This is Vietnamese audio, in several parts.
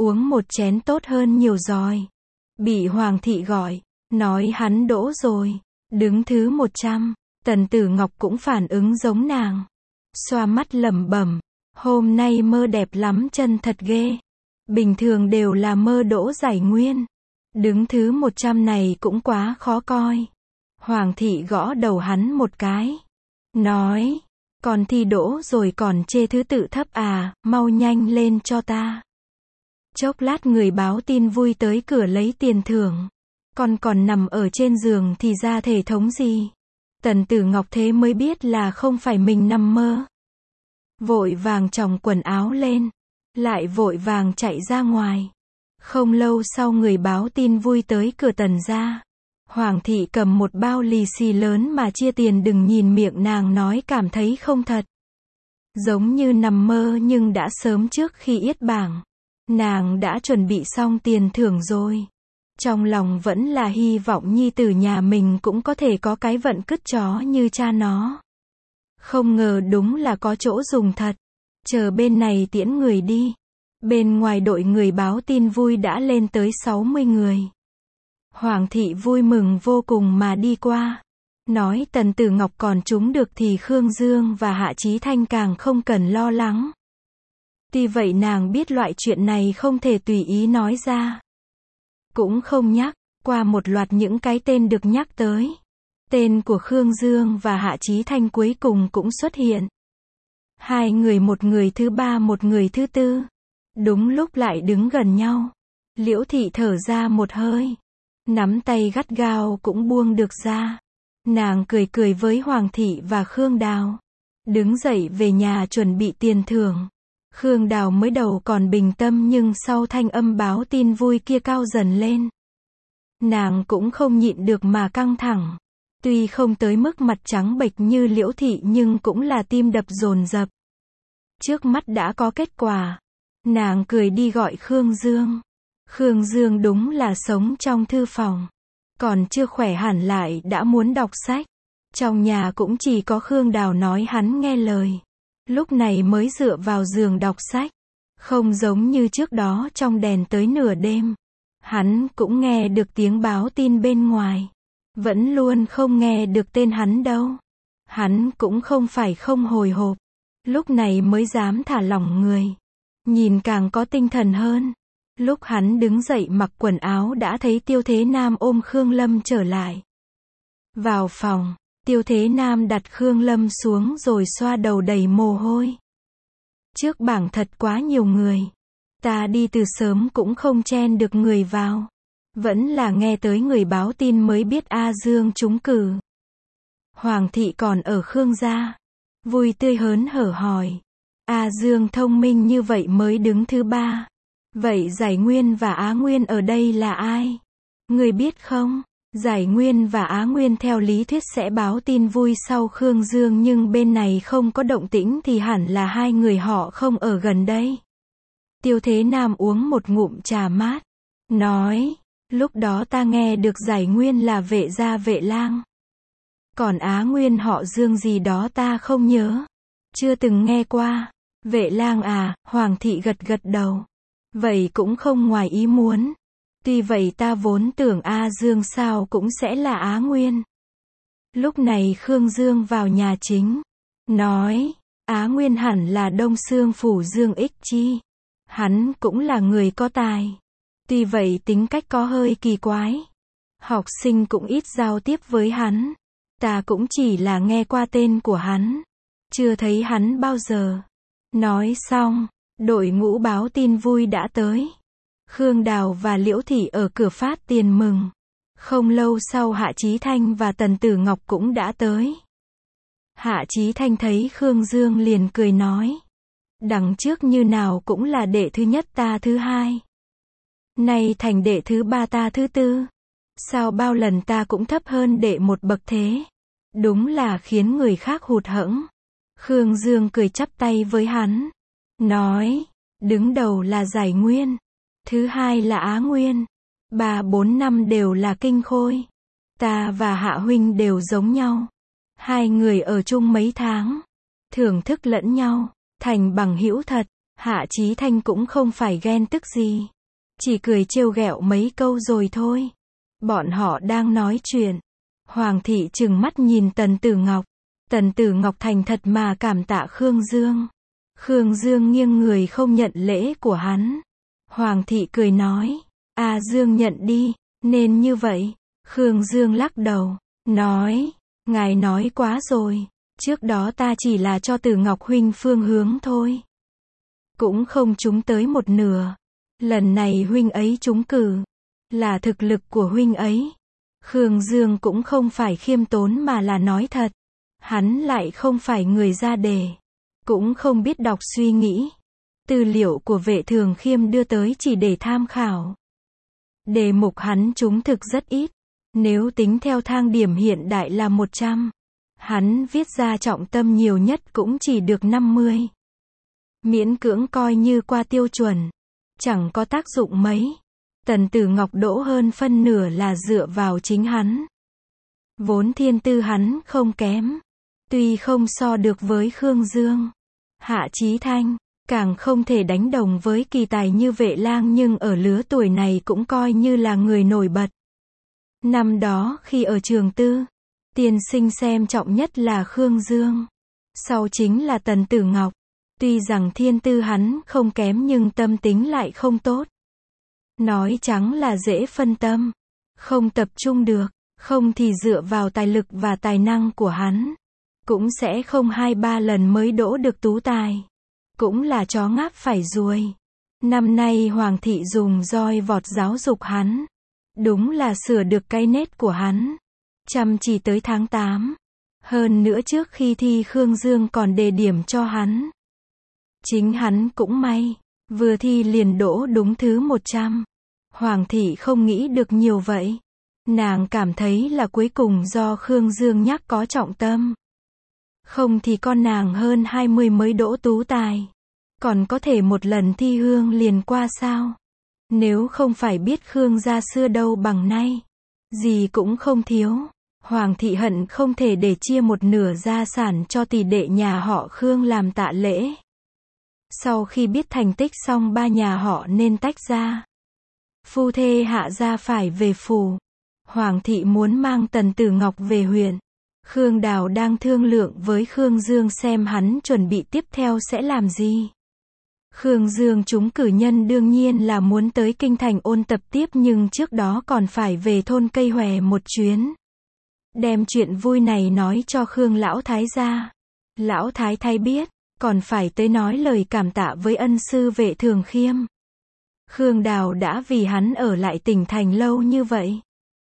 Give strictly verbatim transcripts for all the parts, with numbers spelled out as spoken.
uống một chén tốt hơn nhiều rồi. Bị Hoàng thị gọi, nói hắn đỗ rồi. Đứng thứ một trăm, Tần Tử Ngọc cũng phản ứng giống nàng. Xoa mắt lẩm bẩm, hôm nay mơ đẹp lắm, chân thật ghê. Bình thường đều là mơ đỗ Giải Nguyên. Đứng thứ một trăm này cũng quá khó coi. Hoàng thị gõ đầu hắn một cái. Nói, còn thi đỗ rồi còn chê thứ tự thấp à, mau nhanh lên cho ta. Chốc lát người báo tin vui tới cửa lấy tiền thưởng. Con còn nằm ở trên giường thì ra thể thống gì. Tần Tử Ngọc thế mới biết là không phải mình nằm mơ. Vội vàng chồng quần áo lên. Lại vội vàng chạy ra ngoài. Không lâu sau người báo tin vui tới cửa Tần gia. Hoàng thị cầm một bao lì xì lớn mà chia tiền, đừng nhìn miệng nàng nói cảm thấy không thật. Giống như nằm mơ nhưng đã sớm trước khi yết bảng. Nàng đã chuẩn bị xong tiền thưởng rồi. Trong lòng vẫn là hy vọng nhi tử nhà mình cũng có thể có cái vận cứt chó như cha nó. Không ngờ đúng là có chỗ dùng thật. Chờ bên này tiễn người đi. Bên ngoài đội người báo tin vui đã lên tới sáu mươi người. Hoàng thị vui mừng vô cùng mà đi qua. Nói Tần Tử Ngọc còn trúng được thì Khương Dương và Hạ Chí Thanh càng không cần lo lắng. Tuy vậy nàng biết loại chuyện này không thể tùy ý nói ra. Cũng không nhắc, qua một loạt những cái tên được nhắc tới. Tên của Khương Dương và Hạ Chí Thanh cuối cùng cũng xuất hiện. Hai người, một người thứ ba một người thứ tư. Đúng lúc lại đứng gần nhau. Liễu thị thở ra một hơi. Nắm tay gắt gao cũng buông được ra. Nàng cười cười với Hoàng thị và Khương Đào. Đứng dậy về nhà chuẩn bị tiền thưởng. Khương Đào mới đầu còn bình tâm nhưng sau thanh âm báo tin vui kia cao dần lên. Nàng cũng không nhịn được mà căng thẳng. Tuy không tới mức mặt trắng bệch như Liễu thị nhưng cũng là tim đập dồn dập. Trước mắt đã có kết quả. Nàng cười đi gọi Khương Dương. Khương Dương đúng là sống trong thư phòng. Còn chưa khỏe hẳn lại đã muốn đọc sách. Trong nhà cũng chỉ có Khương Đào nói hắn nghe lời. Lúc này mới dựa vào giường đọc sách. Không giống như trước đó trong đèn tới nửa đêm. Hắn cũng nghe được tiếng báo tin bên ngoài. Vẫn luôn không nghe được tên hắn đâu. Hắn cũng không phải không hồi hộp. Lúc này mới dám thả lỏng người. Nhìn càng có tinh thần hơn. Lúc hắn đứng dậy mặc quần áo đã thấy Tiêu Thế Nam ôm Khương Lâm trở lại. Vào phòng, Tiêu Thế Nam đặt Khương Lâm xuống rồi xoa đầu đầy mồ hôi. Trước bảng thật quá nhiều người. Ta đi từ sớm cũng không chen được người vào. Vẫn là nghe tới người báo tin mới biết A Dương trúng cử. Hoàng thị còn ở Khương gia. Vui tươi hớn hở hỏi. A Dương thông minh như vậy mới đứng thứ ba. Vậy Giải Nguyên và Á Nguyên ở đây là ai? Người biết không? Giải Nguyên và Á Nguyên theo lý thuyết sẽ báo tin vui sau Khương Dương nhưng bên này không có động tĩnh thì hẳn là hai người họ không ở gần đây. Tiêu Thế Nam uống một ngụm trà mát. Nói, lúc đó ta nghe được Giải Nguyên là Vệ gia Vệ Lang. Còn Á Nguyên họ Dương gì đó ta không nhớ. Chưa từng nghe qua. Vệ Lang à, Hoàng thị gật gật đầu. Vậy cũng không ngoài ý muốn. Tuy vậy ta vốn tưởng A Dương sao cũng sẽ là Á Nguyên. Lúc này Khương Dương vào nhà chính. Nói, Á Nguyên hẳn là Đông Xương Phủ Dương Ích Chi. Hắn cũng là người có tài. Tuy vậy tính cách có hơi kỳ quái. Học sinh cũng ít giao tiếp với hắn. Ta cũng chỉ là nghe qua tên của hắn. Chưa thấy hắn bao giờ. Nói xong, đội ngũ báo tin vui đã tới. Khương Đào và Liễu thị ở cửa phát tiền mừng. Không lâu sau Hạ Chí Thanh và Tần Tử Ngọc cũng đã tới. Hạ Chí Thanh thấy Khương Dương liền cười nói. Đằng trước như nào cũng là đệ thứ nhất ta thứ hai. Nay thành đệ thứ ba ta thứ tư. Sao bao lần ta cũng thấp hơn đệ một bậc thế. Đúng là khiến người khác hụt hẫng. Khương Dương cười chắp tay với hắn. Nói, đứng đầu là Giải Nguyên. Thứ hai là Á Nguyên. Ba bốn năm đều là Kinh Khôi. Ta và Hạ huynh đều giống nhau. Hai người ở chung mấy tháng. Thưởng thức lẫn nhau. Thành bằng hữu thật. Hạ Chí Thanh cũng không phải ghen tức gì. Chỉ cười trêu ghẹo mấy câu rồi thôi. Bọn họ đang nói chuyện. Hoàng thị trừng mắt nhìn Tần Tử Ngọc. Tần Tử Ngọc thành thật mà cảm tạ Khương Dương. Khương Dương nghiêng người không nhận lễ của hắn. Hoàng thị cười nói, A Dương nhận đi, nên như vậy. Khương Dương lắc đầu, nói, ngài nói quá rồi. Trước đó ta chỉ là cho Tử Ngọc huynh phương hướng thôi. Cũng không trúng tới một nửa. Lần này huynh ấy trúng cử. Là thực lực của huynh ấy. Khương Dương cũng không phải khiêm tốn mà là nói thật. Hắn lại không phải người ra đề. Cũng không biết đọc suy nghĩ. Tư liệu của Vệ Thường Khiêm đưa tới chỉ để tham khảo. Đề mục hắn trúng thực rất ít. Nếu tính theo thang điểm hiện đại là một trăm. Hắn viết ra trọng tâm nhiều nhất cũng chỉ được năm mươi. Miễn cưỡng coi như qua tiêu chuẩn. Chẳng có tác dụng mấy. Tần Tử Ngọc đỗ hơn phân nửa là dựa vào chính hắn. Vốn thiên tư hắn không kém. Tuy không so được với Khương Dương, Hạ Chí Thanh, càng không thể đánh đồng với kỳ tài như Vệ Lang, nhưng ở lứa tuổi này cũng coi như là người nổi bật. Năm đó khi ở trường tư, tiên sinh xem trọng nhất là Khương Dương. Sau chính là Tần Tử Ngọc. Tuy rằng thiên tư hắn không kém nhưng tâm tính lại không tốt. Nói trắng là dễ phân tâm. Không tập trung được. Không thì dựa vào tài lực và tài năng của hắn. Cũng sẽ không hai ba lần mới đỗ được tú tài. Cũng là chó ngáp phải ruồi. Năm nay Hoàng thị dùng roi vọt giáo dục hắn. Đúng là sửa được cái nết của hắn. Chăm chỉ tới tháng tám. Hơn nữa trước khi thi Khương Dương còn đề điểm cho hắn. Chính hắn cũng may. Vừa thi liền đỗ đúng thứ một trăm. Hoàng thị không nghĩ được nhiều vậy. Nàng cảm thấy là cuối cùng do Khương Dương nhắc có trọng tâm. Không thì con nàng hơn hai mươi mới đỗ tú tài. Còn có thể một lần thi hương liền qua sao? Nếu không phải biết Khương gia xưa đâu bằng nay. Gì cũng không thiếu. Hoàng thị hận không thể để chia một nửa gia sản cho tỷ đệ nhà họ Khương làm tạ lễ. Sau khi biết thành tích xong ba nhà họ nên tách ra. Phu thê Hạ gia phải về phủ. Hoàng thị muốn mang Tần Tử Ngọc về huyện. Khương Đào đang thương lượng với Khương Dương xem hắn chuẩn bị tiếp theo sẽ làm gì. Khương Dương trúng cử nhân đương nhiên là muốn tới kinh thành ôn tập tiếp, nhưng trước đó còn phải về thôn Cây Hòe một chuyến. Đem chuyện vui này nói cho Khương Lão Thái gia. Lão Thái Thái biết, còn phải tới nói lời cảm tạ với ân sư Vệ Thường Khiêm. Khương Đào đã vì hắn ở lại tỉnh thành lâu như vậy.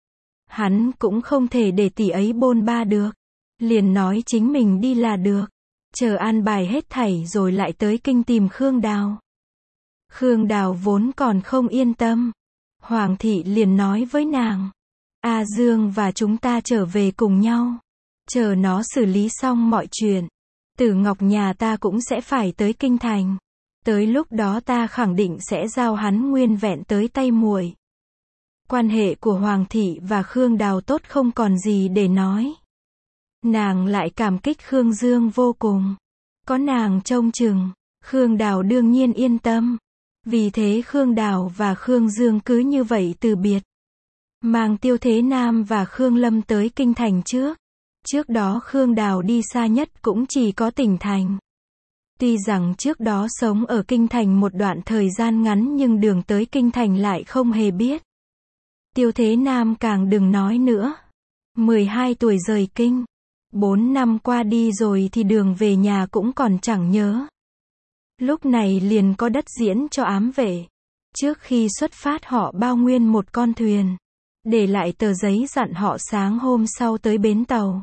Hắn cũng không thể để tỷ ấy bôn ba được. Liền nói chính mình đi là được. Chờ an bài hết thảy rồi lại tới kinh tìm Khương Đào. Khương Đào vốn còn không yên tâm. Hoàng thị liền nói với nàng. A Dương và chúng ta trở về cùng nhau. Chờ nó xử lý xong mọi chuyện. Tử Ngọc nhà ta cũng sẽ phải tới kinh thành. Tới lúc đó ta khẳng định sẽ giao hắn nguyên vẹn tới tay muội. Quan hệ của Hoàng thị và Khương Đào tốt không còn gì để nói. Nàng lại cảm kích Khương Dương vô cùng. Có nàng trông chừng, Khương Đào đương nhiên yên tâm. Vì thế Khương Đào và Khương Dương cứ như vậy từ biệt. Mang Tiêu Thế Nam và Khương Lâm tới kinh thành trước. Trước đó Khương Đào đi xa nhất cũng chỉ có tỉnh thành. Tuy rằng trước đó sống ở kinh thành một đoạn thời gian ngắn nhưng đường tới kinh thành lại không hề biết. Tiêu Thế Nam càng đừng nói nữa. mười hai tuổi rời kinh. bốn năm qua đi rồi thì đường về nhà cũng còn chẳng nhớ. Lúc này liền có đất diễn cho ám vệ. Trước khi xuất phát họ bao nguyên một con thuyền. Để lại tờ giấy dặn họ sáng hôm sau tới bến tàu.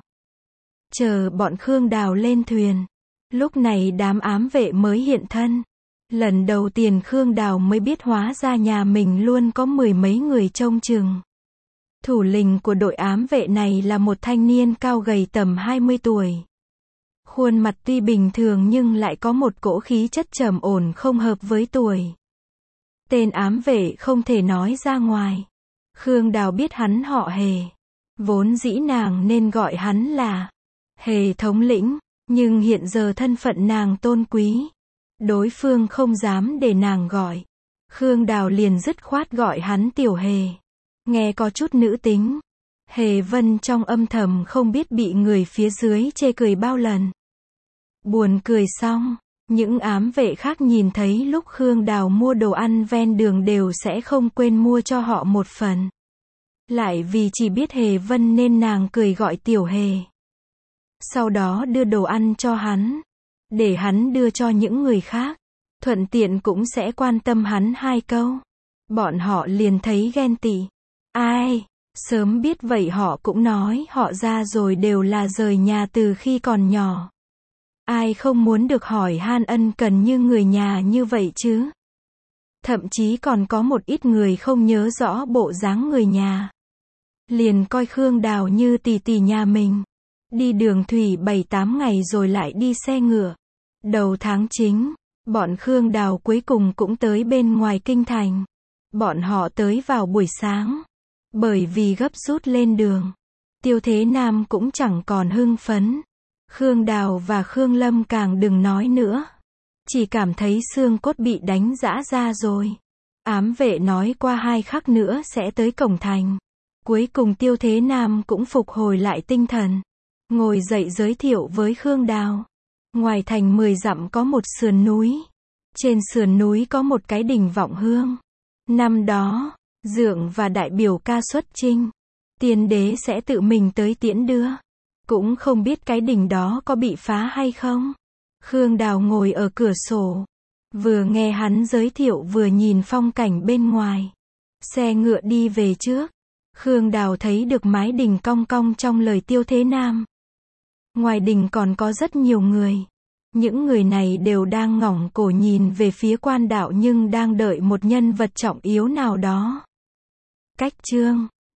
Chờ bọn Khương Đào lên thuyền. Lúc này đám ám vệ mới hiện thân. Lần đầu tiên Khương Đào mới biết hóa ra nhà mình luôn có mười mấy người trông chừng. Thủ lĩnh của đội ám vệ này là một thanh niên cao gầy tầm hai mươi tuổi. Khuôn mặt tuy bình thường nhưng lại có một cỗ khí chất trầm ổn không hợp với tuổi. Tên ám vệ không thể nói ra ngoài. Khương Đào biết hắn họ Hề. Vốn dĩ nàng nên gọi hắn là Hề thống lĩnh, nhưng hiện giờ thân phận nàng tôn quý. Đối phương không dám để nàng gọi. Khương Đào liền dứt khoát gọi hắn Tiểu Hề. Nghe có chút nữ tính. Hề Vân trong âm thầm không biết bị người phía dưới chê cười bao lần. Buồn cười xong, những ám vệ khác nhìn thấy lúc Khương Đào mua đồ ăn ven đường đều sẽ không quên mua cho họ một phần. Lại vì chỉ biết Hề Vân nên nàng cười gọi Tiểu Hề. Sau đó đưa đồ ăn cho hắn, để hắn đưa cho những người khác, thuận tiện cũng sẽ quan tâm hắn hai câu. Bọn họ liền thấy ghen tị. Ai, sớm biết vậy họ cũng nói họ ra rồi đều là rời nhà từ khi còn nhỏ. Ai không muốn được hỏi han ân cần như người nhà như vậy chứ? Thậm chí còn có một ít người không nhớ rõ bộ dáng người nhà. Liền coi Khương Đào như tỷ tỷ nhà mình. Đi đường thủy bảy tám ngày rồi lại đi xe ngựa. Đầu tháng chính, bọn Khương Đào cuối cùng cũng tới bên ngoài kinh thành. Bọn họ tới vào buổi sáng. Bởi vì gấp rút lên đường, Tiêu Thế Nam cũng chẳng còn hưng phấn. Khương Đào và Khương Lâm càng đừng nói nữa. Chỉ cảm thấy xương cốt bị đánh rã ra rồi. Ám vệ nói qua hai khắc nữa sẽ tới cổng thành. Cuối cùng Tiêu Thế Nam cũng phục hồi lại tinh thần. Ngồi dậy giới thiệu với Khương Đào. Ngoài thành mười dặm có một sườn núi. Trên sườn núi có một cái đình vọng hương. Năm đó, Dượng và đại biểu ca xuất chinh. Tiên đế sẽ tự mình tới tiễn đưa. Cũng không biết cái đình đó có bị phá hay không. Khương Đào ngồi ở cửa sổ. Vừa nghe hắn giới thiệu vừa nhìn phong cảnh bên ngoài. Xe ngựa đi về trước. Khương Đào thấy được mái đình cong cong trong lời Tiêu Thế Nam. Ngoài đình còn có rất nhiều người. Những người này đều đang ngỏng cổ nhìn về phía quan đạo nhưng đang đợi một nhân vật trọng yếu nào đó. Cách chương